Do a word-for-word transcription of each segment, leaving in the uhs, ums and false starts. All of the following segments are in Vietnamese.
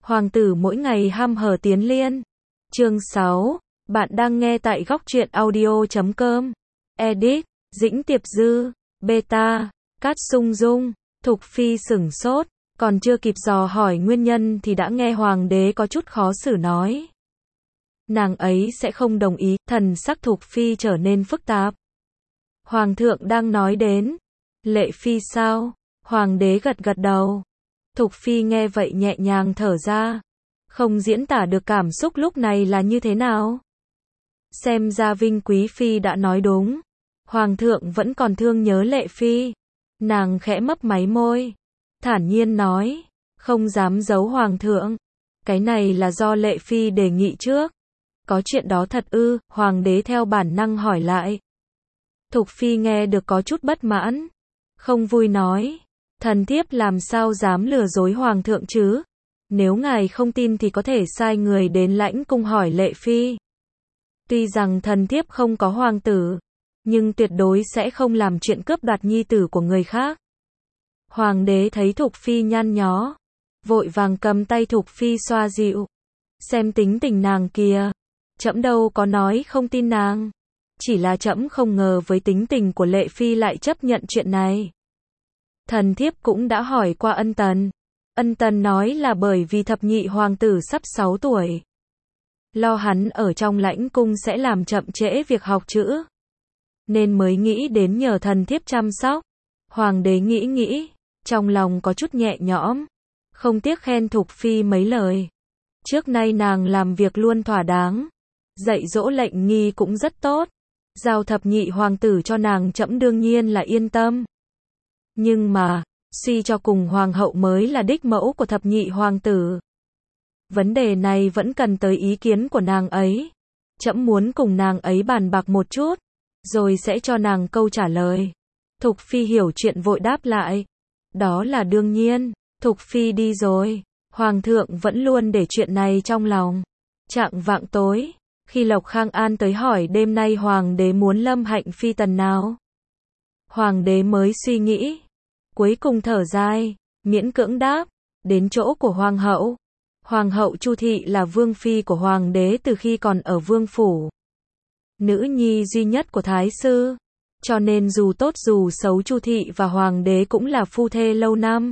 Hoàng tử mỗi ngày ham hở tiến liên. Chương sáu. Bạn đang nghe tại góc truyện audio chấm com. Edit, Dĩnh Tiệp Dư, Beta, Cát Sung Dung. Thục Phi sửng sốt, còn chưa kịp dò hỏi nguyên nhân thì đã nghe hoàng đế có chút khó xử nói. Nàng ấy sẽ không đồng ý, thần sắc Thục Phi trở nên phức tạp. Hoàng thượng đang nói đến Lệ Phi sao? Hoàng đế gật gật đầu. Thục Phi nghe vậy nhẹ nhàng thở ra. Không diễn tả được cảm xúc lúc này là như thế nào. Xem ra Vinh Quý Phi đã nói đúng. Hoàng thượng vẫn còn thương nhớ Lệ Phi. Nàng khẽ mấp máy môi. Thản nhiên nói. Không dám giấu Hoàng thượng. Cái này là do Lệ Phi đề nghị trước. Có chuyện đó thật ư? Hoàng đế theo bản năng hỏi lại. Thục Phi nghe được có chút bất mãn. Không vui nói. Thần thiếp làm sao dám lừa dối Hoàng thượng chứ? Nếu ngài không tin thì có thể sai người đến lãnh cung hỏi Lệ Phi. Tuy rằng thần thiếp không có hoàng tử, nhưng tuyệt đối sẽ không làm chuyện cướp đoạt nhi tử của người khác. Hoàng đế thấy Thục Phi nhăn nhó, vội vàng cầm tay Thục Phi xoa dịu. Xem tính tình nàng kìa, trẫm đâu có nói không tin nàng. Chỉ là trẫm không ngờ với tính tình của Lệ Phi lại chấp nhận chuyện này. Thần thiếp cũng đã hỏi qua Ân Tần. Ân Tần nói là bởi vì thập nhị hoàng tử sắp sáu tuổi. Lo hắn ở trong lãnh cung sẽ làm chậm trễ việc học chữ. Nên mới nghĩ đến nhờ thần thiếp chăm sóc. Hoàng đế nghĩ nghĩ, trong lòng có chút nhẹ nhõm. Không tiếc khen Thục Phi mấy lời. Trước nay nàng làm việc luôn thỏa đáng. Dạy dỗ lệnh nghi cũng rất tốt. Giao thập nhị hoàng tử cho nàng trẫm đương nhiên là yên tâm. Nhưng mà, suy cho cùng hoàng hậu mới là đích mẫu của thập nhị hoàng tử. Vấn đề này vẫn cần tới ý kiến của nàng ấy. Trẫm muốn cùng nàng ấy bàn bạc một chút, rồi sẽ cho nàng câu trả lời. Thục Phi hiểu chuyện vội đáp lại. Đó là đương nhiên. Thục Phi đi rồi. Hoàng thượng vẫn luôn để chuyện này trong lòng. Chạng vạng tối, khi Lộc Khang An tới hỏi đêm nay hoàng đế muốn lâm hạnh phi tần nào. Hoàng đế mới suy nghĩ. Cuối cùng thở dài, miễn cưỡng đáp. Đến chỗ của hoàng hậu. Hoàng hậu Chu Thị là vương phi của hoàng đế từ khi còn ở vương phủ. Nữ nhi duy nhất của thái sư. Cho nên dù tốt dù xấu Chu Thị và hoàng đế cũng là phu thê lâu năm.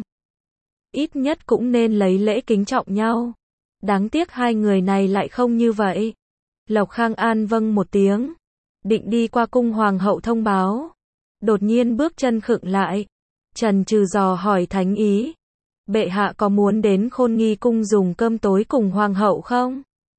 Ít nhất cũng nên lấy lễ kính trọng nhau. Đáng tiếc hai người này lại không như vậy. Lộc Khang An vâng một tiếng. Định đi qua cung hoàng hậu thông báo. Đột nhiên bước chân khựng lại. Trần trừ dò hỏi thánh ý. Bệ hạ có muốn đến Khôn Nghi cung dùng cơm tối cùng hoàng hậu không?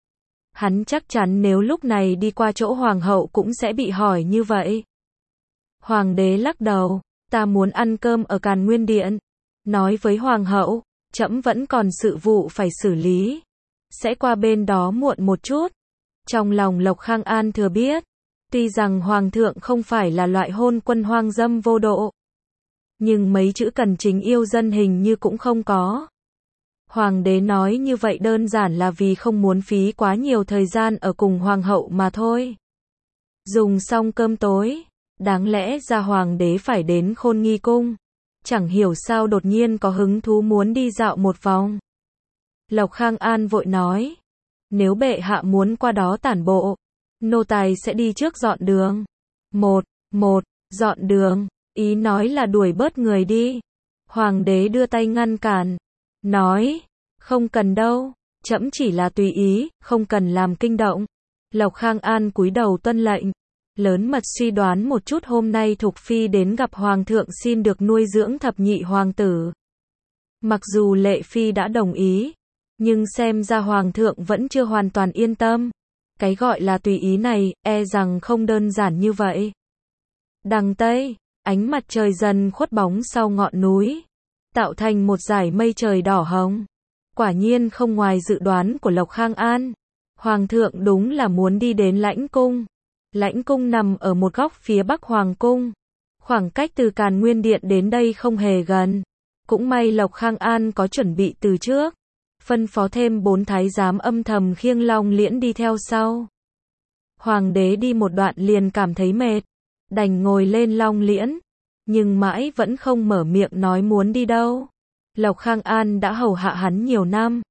Hắn chắc chắn nếu lúc này đi qua chỗ hoàng hậu cũng sẽ bị hỏi như vậy. Hoàng đế lắc đầu. Ta muốn ăn cơm ở Càn Nguyên Điện. Nói với hoàng hậu, trẫm vẫn còn sự vụ phải xử lý. Sẽ qua bên đó muộn một chút. Trong lòng Lộc Khang An thừa biết. Tuy rằng hoàng thượng không phải là loại hôn quân hoang dâm vô độ. Nhưng mấy chữ cần chính yêu dân hình như cũng không có. Hoàng đế nói như vậy đơn giản là vì không muốn phí quá nhiều thời gian ở cùng hoàng hậu mà thôi. Dùng xong cơm tối, đáng lẽ ra hoàng đế phải đến Khôn Nghi cung. Chẳng hiểu sao đột nhiên có hứng thú muốn đi dạo một vòng. Lộc Khang An vội nói. Nếu bệ hạ muốn qua đó tản bộ, nô tài sẽ đi trước dọn đường. Một, một, dọn đường. Ý nói là đuổi bớt người đi. Hoàng đế đưa tay ngăn cản. Nói. Không cần đâu. Trẫm chỉ là tùy ý, không cần làm kinh động. Lộc Khang An cúi đầu tuân lệnh. Lớn mật suy đoán một chút hôm nay Thục Phi đến gặp hoàng thượng xin được nuôi dưỡng thập nhị hoàng tử. Mặc dù Lệ Phi đã đồng ý, nhưng xem ra hoàng thượng vẫn chưa hoàn toàn yên tâm. Cái gọi là tùy ý này, e rằng không đơn giản như vậy. Đằng Tây, ánh mặt trời dần khuất bóng sau ngọn núi, tạo thành một dải mây trời đỏ hồng. Quả nhiên không ngoài dự đoán của Lộc Khang An. Hoàng thượng đúng là muốn đi đến lãnh cung. Lãnh cung nằm ở một góc phía bắc hoàng cung. Khoảng cách từ Càn Nguyên Điện đến đây không hề gần. Cũng may Lộc Khang An có chuẩn bị từ trước. Phân phó thêm bốn thái giám âm thầm khiêng Long Liễn đi theo sau. Hoàng đế đi một đoạn liền cảm thấy mệt. Đành ngồi lên Long Liễn. Nhưng mãi vẫn không mở miệng nói muốn đi đâu. Lộc Khang An đã hầu hạ hắn nhiều năm.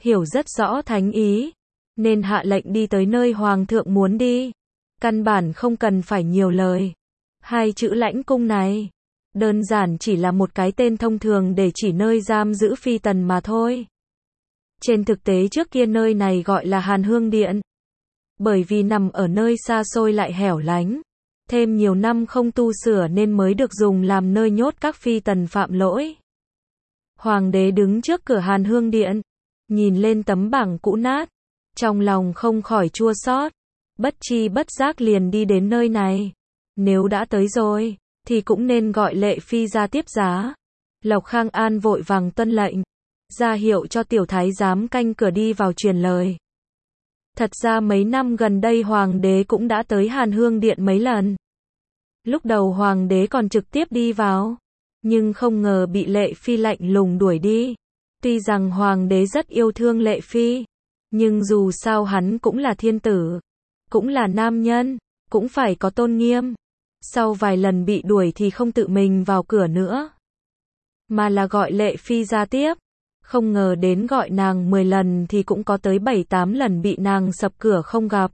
hiểu rất rõ thánh ý, nên hạ lệnh đi tới nơi hoàng thượng muốn đi. Căn bản không cần phải nhiều lời. Hai chữ lãnh cung này, đơn giản chỉ là một cái tên thông thường để chỉ nơi giam giữ phi tần mà thôi. Trên thực tế trước kia nơi này gọi là Hàn Hương Điện. Bởi vì nằm ở nơi xa xôi lại hẻo lánh, thêm nhiều năm không tu sửa nên mới được dùng làm nơi nhốt các phi tần phạm lỗi. Hoàng đế đứng trước cửa Hàn Hương Điện, nhìn lên tấm bảng cũ nát, trong lòng không khỏi chua xót, bất chi bất giác liền đi đến nơi này. Nếu đã tới rồi, thì cũng nên gọi Lệ Phi ra tiếp giá. Lộc Khang An vội vàng tuân lệnh, ra hiệu cho tiểu thái giám canh cửa đi vào truyền lời. Thật ra mấy năm gần đây hoàng đế cũng đã tới Hàn Hương Điện mấy lần. Lúc đầu hoàng đế còn trực tiếp đi vào, nhưng không ngờ bị Lệ Phi lạnh lùng đuổi đi. Tuy rằng hoàng đế rất yêu thương Lệ Phi, nhưng dù sao hắn cũng là thiên tử, cũng là nam nhân, cũng phải có tôn nghiêm. Sau vài lần bị đuổi thì không tự mình vào cửa nữa, mà là gọi Lệ Phi ra tiếp. Không ngờ đến gọi nàng mười lần thì cũng có tới bảy tám lần bị nàng sập cửa không gặp.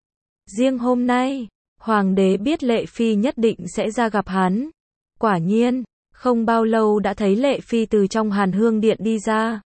Riêng hôm nay, hoàng đế biết Lệ Phi nhất định sẽ ra gặp hắn. Quả nhiên, không bao lâu đã thấy Lệ Phi từ trong Hàn Hương Điện đi ra.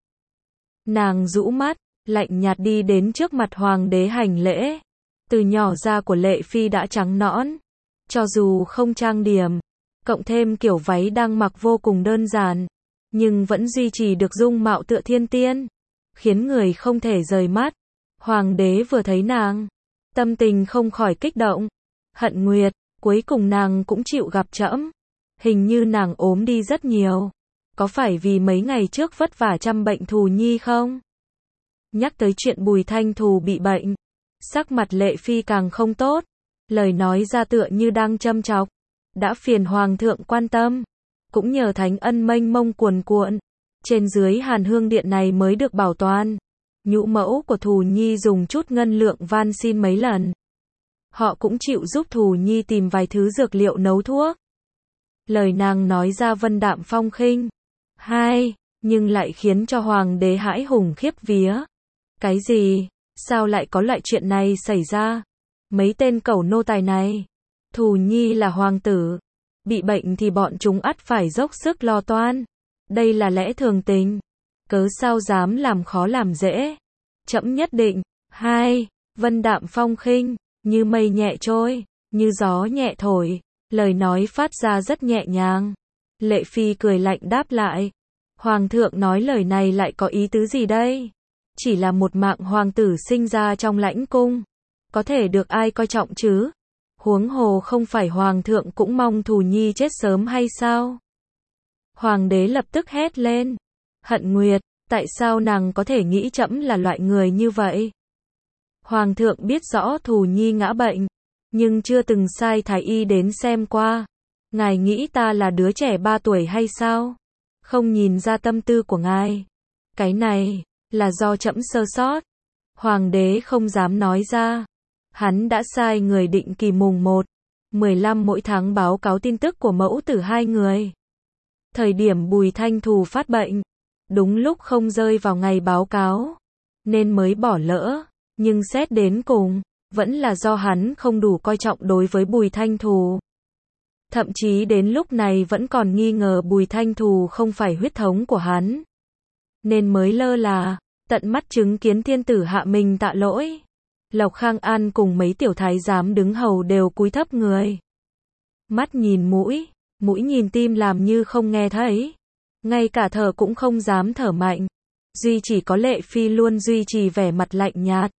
Nàng rũ mắt, lạnh nhạt đi đến trước mặt hoàng đế hành lễ. Từ nhỏ da của Lệ Phi đã trắng nõn, cho dù không trang điểm, cộng thêm kiểu váy đang mặc vô cùng đơn giản, nhưng vẫn duy trì được dung mạo tựa thiên tiên, khiến người không thể rời mắt. Hoàng đế vừa thấy nàng, tâm tình không khỏi kích động. Hận Nguyệt, cuối cùng nàng cũng chịu gặp trẫm. Hình như nàng ốm đi rất nhiều. Có phải vì mấy ngày trước vất vả chăm bệnh Thù Nhi không? Nhắc tới chuyện Bùi Thanh Thù bị bệnh, sắc mặt Lệ Phi càng không tốt. Lời nói ra tựa như đang châm chọc. Đã phiền hoàng thượng quan tâm, cũng nhờ thánh ân mênh mông cuồn cuộn, trên dưới Hàn Hương Điện này mới được bảo toàn. Nhũ mẫu của Thù Nhi dùng chút ngân lượng van xin mấy lần. Họ cũng chịu giúp Thù Nhi tìm vài thứ dược liệu nấu thuốc. Lời nàng nói ra vân đạm phong khinh. Hai, nhưng lại khiến cho hoàng đế hãi hùng khiếp vía. Cái gì? Sao lại có loại chuyện này xảy ra? Mấy tên cẩu nô tài này. Thù Nhi là hoàng tử, bị bệnh thì bọn chúng ắt phải dốc sức lo toan. Đây là lẽ thường tình. Cớ sao dám làm khó làm dễ? Trẫm nhất định. Hai, vân đạm phong khinh, như mây nhẹ trôi, như gió nhẹ thổi, lời nói phát ra rất nhẹ nhàng. Lệ Phi cười lạnh đáp lại. Hoàng thượng nói lời này lại có ý tứ gì đây? Chỉ là một mạng hoàng tử sinh ra trong lãnh cung, có thể được ai coi trọng chứ? Huống hồ không phải hoàng thượng cũng mong Thù Nhi chết sớm hay sao? Hoàng đế lập tức hét lên. Hận Nguyệt, tại sao nàng có thể nghĩ trẫm là loại người như vậy? Hoàng thượng biết rõ Thù Nhi ngã bệnh, nhưng chưa từng sai thái y đến xem qua. Ngài nghĩ ta là đứa trẻ ba tuổi hay sao? Không nhìn ra tâm tư của ngài. Cái này, là do trẫm sơ sót. Hoàng đế không dám nói ra. Hắn đã sai người định kỳ mùng một, mười lăm mỗi tháng báo cáo tin tức của mẫu tử hai người. Thời điểm Bùi Thanh Thù phát bệnh, đúng lúc không rơi vào ngày báo cáo, nên mới bỏ lỡ. Nhưng xét đến cùng, vẫn là do hắn không đủ coi trọng đối với Bùi Thanh Thù. Thậm chí đến lúc này vẫn còn nghi ngờ Bùi Thanh Thù không phải huyết thống của hắn, nên mới lơ là, tận mắt chứng kiến thiên tử hạ mình tạ lỗi. Lộc Khang An cùng mấy tiểu thái giám đứng hầu đều cúi thấp người. Mắt nhìn mũi, mũi nhìn tim làm như không nghe thấy. Ngay cả thở cũng không dám thở mạnh. Duy chỉ có Lệ Phi luôn duy trì vẻ mặt lạnh nhạt.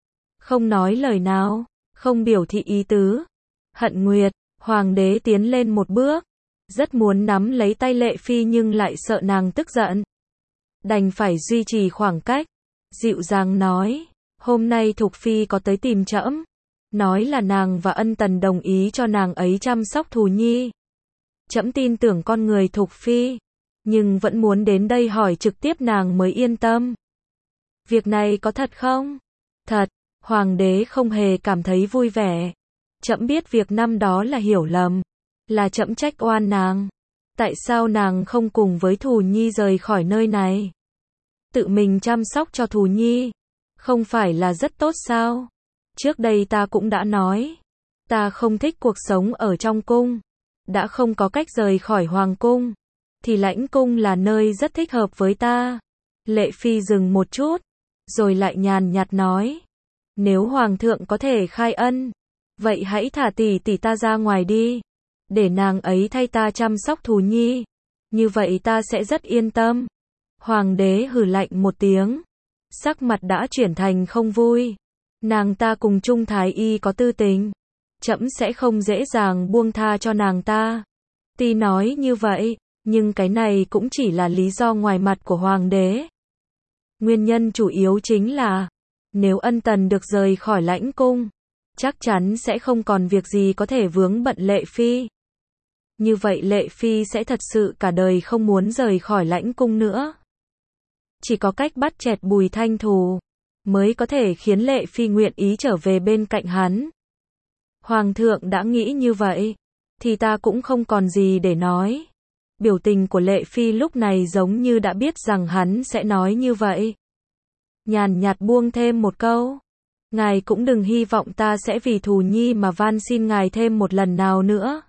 Không nói lời nào, không biểu thị ý tứ. Hận Nguyệt, hoàng đế tiến lên một bước. Rất muốn nắm lấy tay Lệ Phi nhưng lại sợ nàng tức giận. Đành phải duy trì khoảng cách. Dịu dàng nói. Hôm nay Thục Phi có tới tìm trẫm, nói là nàng và Ân Tần đồng ý cho nàng ấy chăm sóc Thù Nhi. Trẫm tin tưởng con người Thục Phi, nhưng vẫn muốn đến đây hỏi trực tiếp nàng mới yên tâm. Việc này có thật không? Thật. Hoàng đế không hề cảm thấy vui vẻ. Trẫm biết việc năm đó là hiểu lầm, là trẫm trách oan nàng. Tại sao nàng không cùng với Thù Nhi rời khỏi nơi này? tự mình chăm sóc cho Thù Nhi, không phải là rất tốt sao? Trước đây ta cũng đã nói, ta không thích cuộc sống ở trong cung, đã không có cách rời khỏi hoàng cung, thì lãnh cung là nơi rất thích hợp với ta. Lệ Phi dừng một chút, rồi lại nhàn nhạt nói, nếu hoàng thượng có thể khai ân, vậy hãy thả tỷ tỷ ta ra ngoài đi, để nàng ấy thay ta chăm sóc Thù Nhi, như vậy ta sẽ rất yên tâm. Hoàng đế hừ lạnh một tiếng, sắc mặt đã chuyển thành không vui. Nàng ta cùng Trung Thái Y có tư tình, trẫm sẽ không dễ dàng buông tha cho nàng ta. Tuy nói như vậy, nhưng cái này cũng chỉ là lý do ngoài mặt của hoàng đế. Nguyên nhân chủ yếu chính là, nếu Ân Tần được rời khỏi lãnh cung, chắc chắn sẽ không còn việc gì có thể vướng bận Lệ Phi. Như vậy Lệ Phi sẽ thật sự cả đời không muốn rời khỏi lãnh cung nữa. Chỉ có cách bắt chẹt Bùi Thanh Thù, mới có thể khiến Lệ Phi nguyện ý trở về bên cạnh hắn. Hoàng thượng đã nghĩ như vậy, thì ta cũng không còn gì để nói. Biểu tình của Lệ Phi lúc này giống như đã biết rằng hắn sẽ nói như vậy. Nhàn nhạt buông thêm một câu, ngài cũng đừng hy vọng ta sẽ vì Thù Nhi mà van xin ngài thêm một lần nào nữa.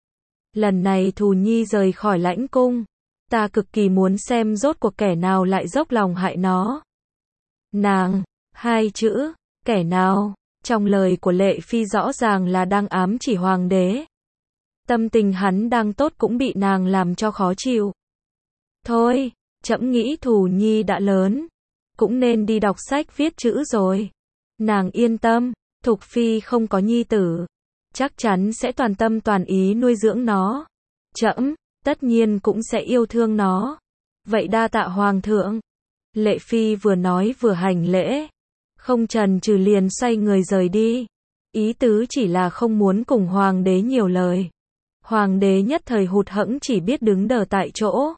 Lần này Thù Nhi rời khỏi lãnh cung, ta cực kỳ muốn xem rốt cuộc kẻ nào lại dốc lòng hại nó. Nàng, hai chữ, kẻ nào, trong lời của Lệ Phi rõ ràng là đang ám chỉ hoàng đế. Tâm tình hắn đang tốt cũng bị nàng làm cho khó chịu. Thôi, trẫm nghĩ Thù Nhi đã lớn, cũng nên đi đọc sách viết chữ rồi. Nàng yên tâm, Thục Phi không có nhi tử, chắc chắn sẽ toàn tâm toàn ý nuôi dưỡng nó. Trẫm, tất nhiên cũng sẽ yêu thương nó. Vậy đa tạ hoàng thượng. Lệ Phi vừa nói vừa hành lễ, không chần chừ liền xoay người rời đi. Ý tứ chỉ là không muốn cùng hoàng đế nhiều lời. Hoàng đế nhất thời hụt hẫng chỉ biết đứng đờ tại chỗ.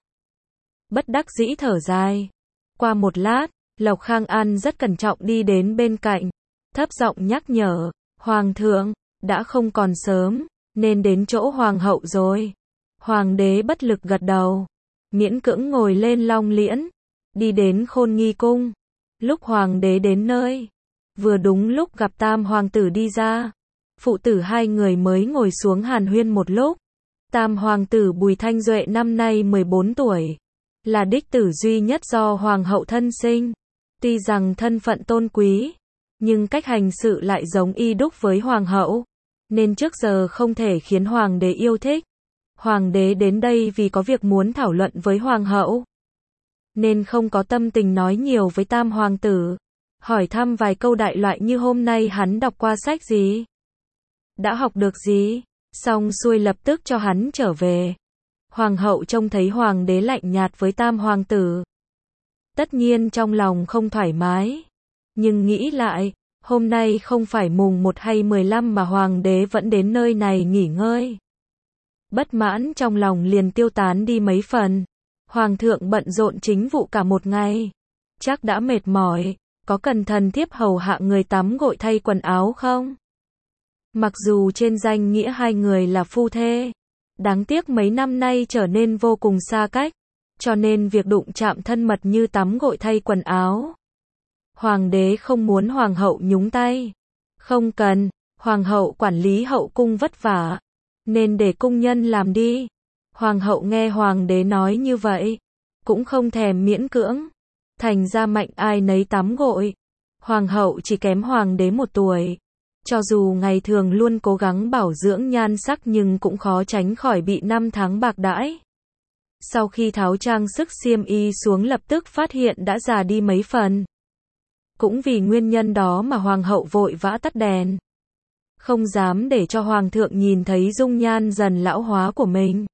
Bất đắc dĩ thở dài. Qua một lát, Lộc Khang An rất cẩn trọng đi đến bên cạnh, thấp giọng nhắc nhở, hoàng thượng, đã không còn sớm, nên đến chỗ hoàng hậu rồi. Hoàng đế bất lực gật đầu, miễn cưỡng ngồi lên long liễn, đi đến Khôn Nghi cung. Lúc hoàng đế đến nơi, vừa đúng lúc gặp tam hoàng tử đi ra. Phụ tử hai người mới ngồi xuống hàn huyên một lúc. Tam hoàng tử Bùi Thanh Duệ năm nay mười bốn tuổi, là đích tử duy nhất do hoàng hậu thân sinh. Tuy rằng thân phận tôn quý, nhưng cách hành sự lại giống y đúc với hoàng hậu, nên trước giờ không thể khiến hoàng đế yêu thích. Hoàng đế đến đây vì có việc muốn thảo luận với hoàng hậu, nên không có tâm tình nói nhiều với tam hoàng tử. Hỏi thăm vài câu đại loại như hôm nay hắn đọc qua sách gì, đã học được gì, xong xuôi lập tức cho hắn trở về. Hoàng hậu trông thấy hoàng đế lạnh nhạt với tam hoàng tử, tất nhiên trong lòng không thoải mái, nhưng nghĩ lại, hôm nay không phải mùng một hay mười lăm mà hoàng đế vẫn đến nơi này nghỉ ngơi. Bất mãn trong lòng liền tiêu tán đi mấy phần. Hoàng thượng bận rộn chính vụ cả một ngày, chắc đã mệt mỏi, có cần thần thiếp hầu hạ người tắm gội thay quần áo không? Mặc dù trên danh nghĩa hai người là phu thê, đáng tiếc mấy năm nay trở nên vô cùng xa cách, cho nên việc đụng chạm thân mật như tắm gội thay quần áo, hoàng đế không muốn hoàng hậu nhúng tay. Không cần, hoàng hậu quản lý hậu cung vất vả, nên để cung nhân làm đi. Hoàng hậu nghe hoàng đế nói như vậy, cũng không thèm miễn cưỡng, thành ra mạnh ai nấy tắm gội. Hoàng hậu chỉ kém hoàng đế một tuổi, cho dù ngày thường luôn cố gắng bảo dưỡng nhan sắc nhưng cũng khó tránh khỏi bị năm tháng bạc đãi. Sau khi tháo trang sức xiêm y xuống lập tức phát hiện đã già đi mấy phần. Cũng vì nguyên nhân đó mà hoàng hậu vội vã tắt đèn, không dám để cho hoàng thượng nhìn thấy dung nhan dần lão hóa của mình.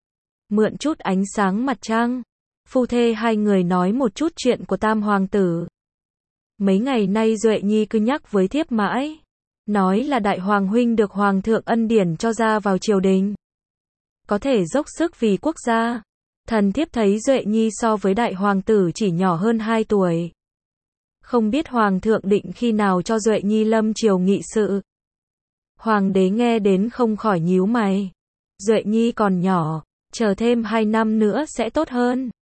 Mượn chút ánh sáng mặt trăng, phu thê hai người nói một chút chuyện của tam hoàng tử. Mấy ngày nay Duệ Nhi cứ nhắc với thiếp mãi, nói là đại hoàng huynh được hoàng thượng ân điển cho ra vào triều đình, có thể dốc sức vì quốc gia. Thần thiếp thấy Duệ Nhi so với đại hoàng tử chỉ nhỏ hơn hai tuổi. Không biết hoàng thượng định khi nào cho Duệ Nhi lâm triều nghị sự. Hoàng đế nghe đến không khỏi nhíu mày. Duệ Nhi còn nhỏ, chờ thêm hai năm nữa sẽ tốt hơn.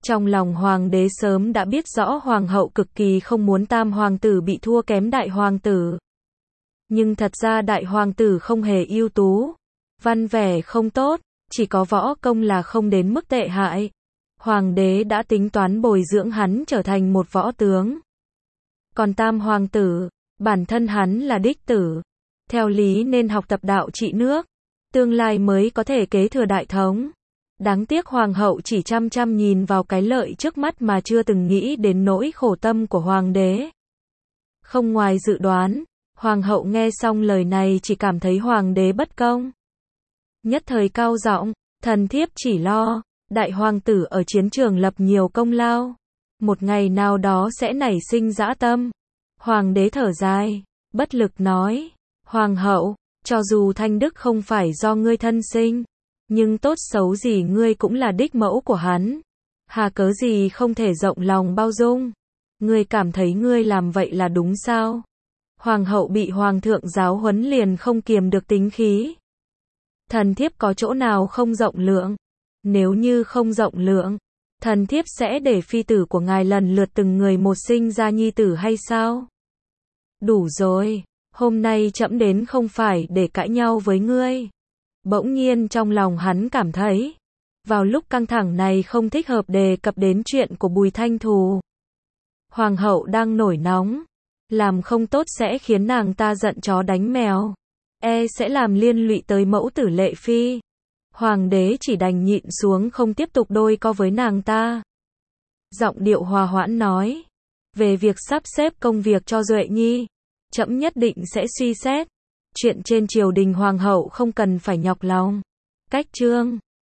Trong lòng hoàng đế sớm đã biết rõ hoàng hậu cực kỳ không muốn tam hoàng tử bị thua kém đại hoàng tử. Nhưng thật ra đại hoàng tử không hề ưu tú, văn vẻ không tốt, chỉ có võ công là không đến mức tệ hại. Hoàng đế đã tính toán bồi dưỡng hắn trở thành một võ tướng. Còn tam hoàng tử, bản thân hắn là đích tử, theo lý nên học tập đạo trị nước, tương lai mới có thể kế thừa đại thống. Đáng tiếc hoàng hậu chỉ chăm chăm nhìn vào cái lợi trước mắt mà chưa từng nghĩ đến nỗi khổ tâm của hoàng đế. Không ngoài dự đoán, hoàng hậu nghe xong lời này chỉ cảm thấy hoàng đế bất công. Nhất thời cao giọng, thần thiếp chỉ lo, đại hoàng tử ở chiến trường lập nhiều công lao, một ngày nào đó sẽ nảy sinh dã tâm. Hoàng đế thở dài, bất lực nói, hoàng hậu, cho dù thanh đức không phải do ngươi thân sinh, nhưng tốt xấu gì ngươi cũng là đích mẫu của hắn, hà cớ gì không thể rộng lòng bao dung. Ngươi cảm thấy ngươi làm vậy là đúng sao? Hoàng hậu bị hoàng thượng giáo huấn liền không kiềm được tính khí. Thần thiếp có chỗ nào không rộng lượng? Nếu như không rộng lượng, thần thiếp sẽ để phi tử của ngài lần lượt từng người một sinh ra nhi tử hay sao? Đủ rồi, hôm nay trẫm đến không phải để cãi nhau với ngươi. Bỗng nhiên trong lòng hắn cảm thấy, vào lúc căng thẳng này không thích hợp đề cập đến chuyện của Bùi Thanh Thù. Hoàng hậu đang nổi nóng, làm không tốt sẽ khiến nàng ta giận chó đánh mèo, e sẽ làm liên lụy tới mẫu tử Lệ Phi. Hoàng đế chỉ đành nhịn xuống không tiếp tục đôi co với nàng ta. Giọng điệu hòa hoãn nói, về việc sắp xếp công việc cho Duệ Nhi, trẫm nhất định sẽ suy xét. Chuyện trên triều đình hoàng hậu không cần phải nhọc lòng. Cách chương